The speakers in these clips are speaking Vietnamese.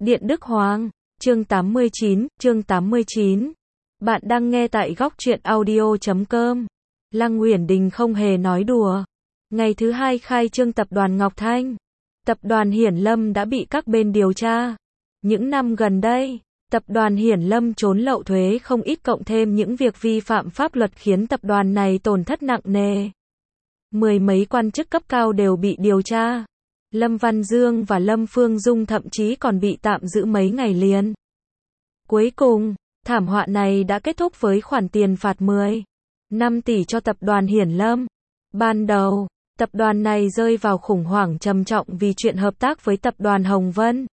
Điện Đức Hoàng, chương 89. Bạn đang nghe tại góc truyện audio.com. Lăng Uyển Đình không hề nói đùa. Ngày thứ hai khai trương tập đoàn Ngọc Thanh. Tập đoàn Hiển Lâm đã bị các bên điều tra. Những năm gần đây, tập đoàn Hiển Lâm trốn lậu thuế không ít cộng thêm những việc vi phạm pháp luật khiến tập đoàn này tổn thất nặng nề. Mười mấy quan chức cấp cao đều bị điều tra. Lâm Văn Dương và Lâm Phương Dung thậm chí còn bị tạm giữ mấy ngày liền. Cuối cùng, thảm họa này đã kết thúc với khoản tiền phạt 5 tỷ cho tập đoàn Hiển Lâm. Ban đầu, tập đoàn này rơi vào khủng hoảng trầm trọng vì chuyện hợp tác với tập đoàn Hồng Vân.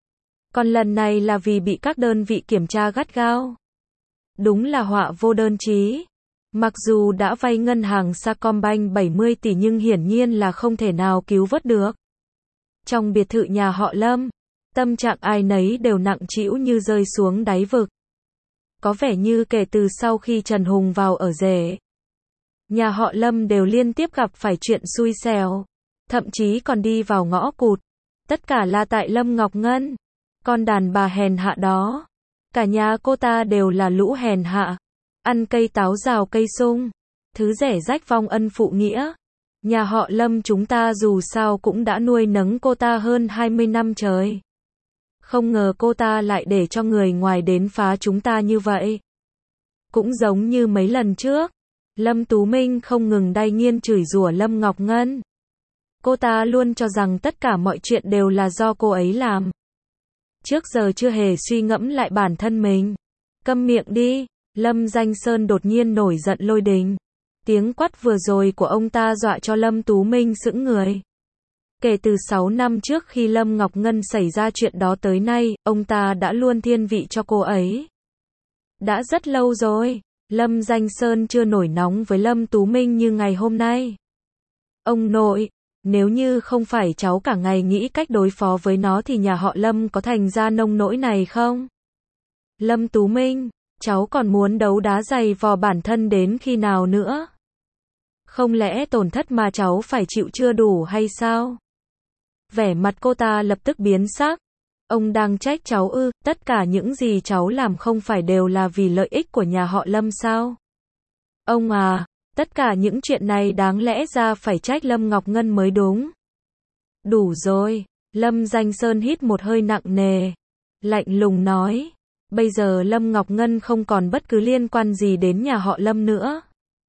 Còn lần này là vì bị các đơn vị kiểm tra gắt gao. Đúng là họa vô đơn chí. Mặc dù đã vay ngân hàng Sacombank 70 tỷ nhưng hiển nhiên là không thể nào cứu vớt được. Trong biệt thự nhà họ Lâm, tâm trạng ai nấy đều nặng trĩu như rơi xuống đáy vực. Có vẻ như kể từ sau khi Trần Hùng vào ở rể, nhà họ Lâm đều liên tiếp gặp phải chuyện xui xẻo, thậm chí còn đi vào ngõ cụt. Tất cả là tại Lâm Ngọc Ngân, con đàn bà hèn hạ đó. Cả nhà cô ta đều là lũ hèn hạ, ăn cây táo rào cây sung, thứ rẻ rách vong ân phụ nghĩa. Nhà họ Lâm chúng ta dù sao cũng đã nuôi nấng cô ta hơn 20 năm trời. Không ngờ cô ta lại để cho người ngoài đến phá chúng ta như vậy. Cũng giống như mấy lần trước, Lâm Tú Minh không ngừng đay nghiên chửi rủa Lâm Ngọc Ngân. Cô ta luôn cho rằng tất cả mọi chuyện đều là do cô ấy làm. Trước giờ chưa hề suy ngẫm lại bản thân mình. Câm miệng đi, Lâm Danh Sơn đột nhiên nổi giận lôi đình. Tiếng quát vừa rồi của ông ta dọa cho Lâm Tú Minh sững người. Kể từ 6 năm trước khi Lâm Ngọc Ngân xảy ra chuyện đó tới nay, ông ta đã luôn thiên vị cho cô ấy. Đã rất lâu rồi, Lâm Danh Sơn chưa nổi nóng với Lâm Tú Minh như ngày hôm nay. Ông nội, nếu như không phải cháu cả ngày nghĩ cách đối phó với nó thì nhà họ Lâm có thành ra nông nỗi này không? Lâm Tú Minh, cháu còn muốn đấu đá giày vò bản thân đến khi nào nữa? Không lẽ tổn thất mà cháu phải chịu chưa đủ hay sao? Vẻ mặt cô ta lập tức biến sắc. Ông đang trách cháu ư? Tất cả những gì cháu làm không phải đều là vì lợi ích của nhà họ Lâm sao? Ông à, tất cả những chuyện này đáng lẽ ra phải trách Lâm Ngọc Ngân mới đúng. Đủ rồi, Lâm Danh Sơn hít một hơi nặng nề, lạnh lùng nói. Bây giờ Lâm Ngọc Ngân không còn bất cứ liên quan gì đến nhà họ Lâm nữa.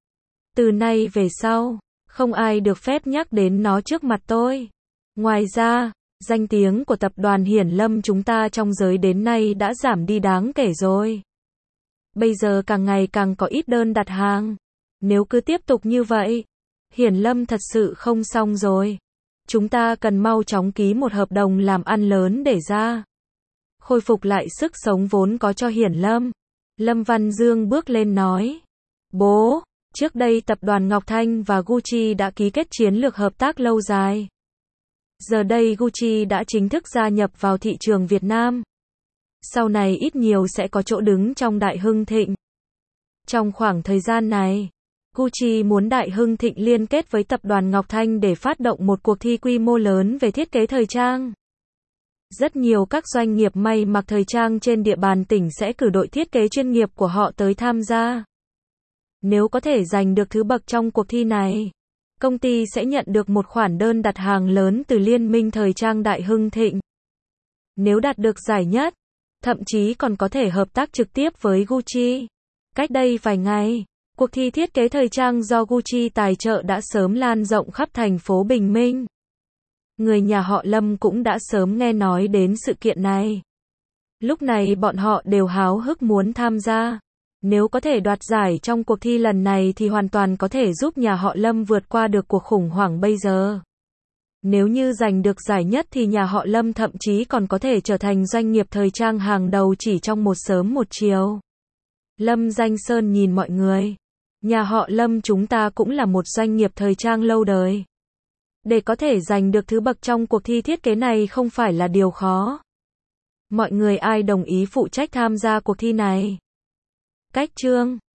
Từ nay về sau, không ai được phép nhắc đến nó trước mặt tôi. Ngoài ra, danh tiếng của tập đoàn Hiển Lâm chúng ta trong giới đến nay đã giảm đi đáng kể rồi. Bây giờ càng ngày càng có ít đơn đặt hàng. Nếu cứ tiếp tục như vậy, Hiển Lâm thật sự không xong rồi. Chúng ta cần mau chóng ký một hợp đồng làm ăn lớn để ra khôi phục lại sức sống vốn có cho Hiển Lâm. Lâm Văn Dương bước lên nói. Bố, trước đây tập đoàn Ngọc Thanh và Gucci đã ký kết chiến lược hợp tác lâu dài. Giờ đây Gucci đã chính thức gia nhập vào thị trường Việt Nam. Sau này ít nhiều sẽ có chỗ đứng trong đại hưng thịnh. Trong khoảng thời gian này, Gucci muốn đại hưng thịnh liên kết với tập đoàn Ngọc Thanh để phát động một cuộc thi quy mô lớn về thiết kế thời trang. Rất nhiều các doanh nghiệp may mặc thời trang trên địa bàn tỉnh sẽ cử đội thiết kế chuyên nghiệp của họ tới tham gia. Nếu có thể giành được thứ bậc trong cuộc thi này, công ty sẽ nhận được một khoản đơn đặt hàng lớn từ Liên minh Thời trang Đại Hưng Thịnh. Nếu đạt được giải nhất, thậm chí còn có thể hợp tác trực tiếp với Gucci. Cách đây vài ngày, cuộc thi thiết kế thời trang do Gucci tài trợ đã sớm lan rộng khắp thành phố Bình Minh. Người nhà họ Lâm cũng đã sớm nghe nói đến sự kiện này. Lúc này bọn họ đều háo hức muốn tham gia. Nếu có thể đoạt giải trong cuộc thi lần này thì hoàn toàn có thể giúp nhà họ Lâm vượt qua được cuộc khủng hoảng bây giờ. Nếu như giành được giải nhất thì nhà họ Lâm thậm chí còn có thể trở thành doanh nghiệp thời trang hàng đầu chỉ trong một sớm một chiều. Lâm Danh Sơn nhìn mọi người. Nhà họ Lâm chúng ta cũng là một doanh nghiệp thời trang lâu đời. Để có thể giành được thứ bậc trong cuộc thi thiết kế này không phải là điều khó. Mọi người ai đồng ý phụ trách tham gia cuộc thi này? Cách chương